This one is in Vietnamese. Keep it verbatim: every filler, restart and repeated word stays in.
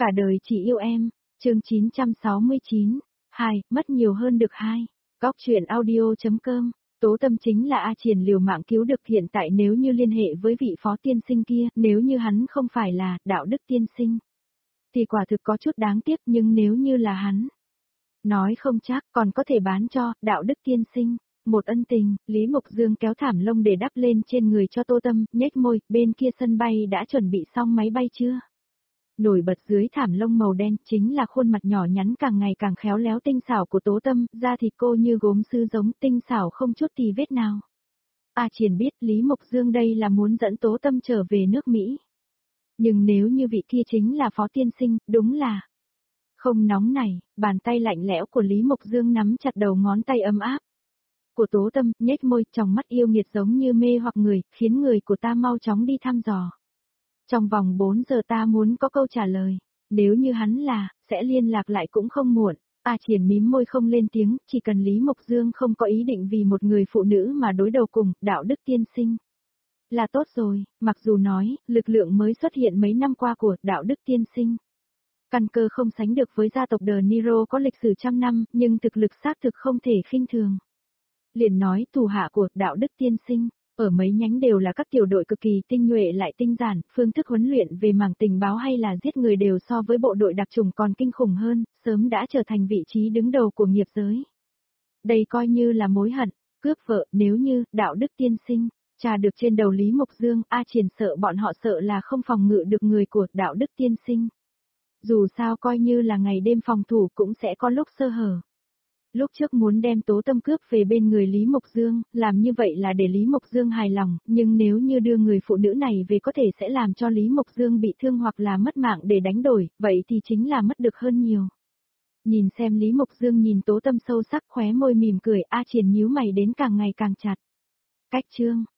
Cả đời chỉ yêu em, chương chín trăm sáu mươi chín, hai, mất nhiều hơn được hai. Góc truyện audio.com, Tố Tâm chính là A Triển liều mạng cứu được hiện tại nếu như liên hệ với vị phó tiên sinh kia, nếu như hắn không phải là đạo đức tiên sinh. Thì quả thực có chút đáng tiếc nhưng nếu như là hắn. Nói không chắc còn có thể bán cho, đạo đức tiên sinh. Một ân tình, Lý Mộc Dương kéo thảm lông để đắp lên trên người cho Tô Tâm, nhếch môi, bên kia sân bay đã chuẩn bị xong máy bay chưa? Nổi bật dưới thảm lông màu đen chính là khuôn mặt nhỏ nhắn càng ngày càng khéo léo tinh xảo của Tố Tâm, da thịt cô như gốm sứ giống tinh xảo không chút tì vết nào. A Triển biết Lý Mộc Dương đây là muốn dẫn Tố Tâm trở về nước Mỹ. Nhưng nếu như vị kia chính là phó tiên sinh, đúng là không nóng này, bàn tay lạnh lẽo của Lý Mộc Dương nắm chặt đầu ngón tay ấm áp của Tố Tâm, nhếch môi, trong mắt yêu nghiệt giống như mê hoặc người, khiến người của ta mau chóng đi thăm dò. Trong vòng bốn giờ ta muốn có câu trả lời, nếu như hắn là, sẽ liên lạc lại cũng không muộn. A Triển mím môi không lên tiếng, chỉ cần Lý Mộc Dương không có ý định vì một người phụ nữ mà đối đầu cùng, đạo đức tiên sinh. Là tốt rồi, mặc dù nói, lực lượng mới xuất hiện mấy năm qua của đạo đức tiên sinh. Căn cơ không sánh được với gia tộc De Niro có lịch sử trăm năm, nhưng thực lực xác thực không thể khinh thường. Liền nói thủ hạ của đạo đức tiên sinh, ở mấy nhánh đều là các tiểu đội cực kỳ tinh nhuệ lại tinh giản, phương thức huấn luyện về mảng tình báo hay là giết người đều so với bộ đội đặc chủng còn kinh khủng hơn, sớm đã trở thành vị trí đứng đầu của nghiệp giới. Đây coi như là mối hận, cướp vợ, nếu như, đạo đức tiên sinh, trà được trên đầu Lý Mộc Dương, A Triển sợ bọn họ sợ là không phòng ngự được người của đạo đức tiên sinh. Dù sao coi như là ngày đêm phòng thủ cũng sẽ có lúc sơ hở. Lúc trước muốn đem Tố Tâm cướp về bên người Lý Mộc Dương, làm như vậy là để Lý Mộc Dương hài lòng, nhưng nếu như đưa người phụ nữ này về có thể sẽ làm cho Lý Mộc Dương bị thương hoặc là mất mạng để đánh đổi, vậy thì chính là mất được hơn nhiều. Nhìn xem Lý Mộc Dương nhìn Tố Tâm sâu sắc khóe môi mỉm cười, A Triển nhíu mày đến càng ngày càng chặt. Cách chương,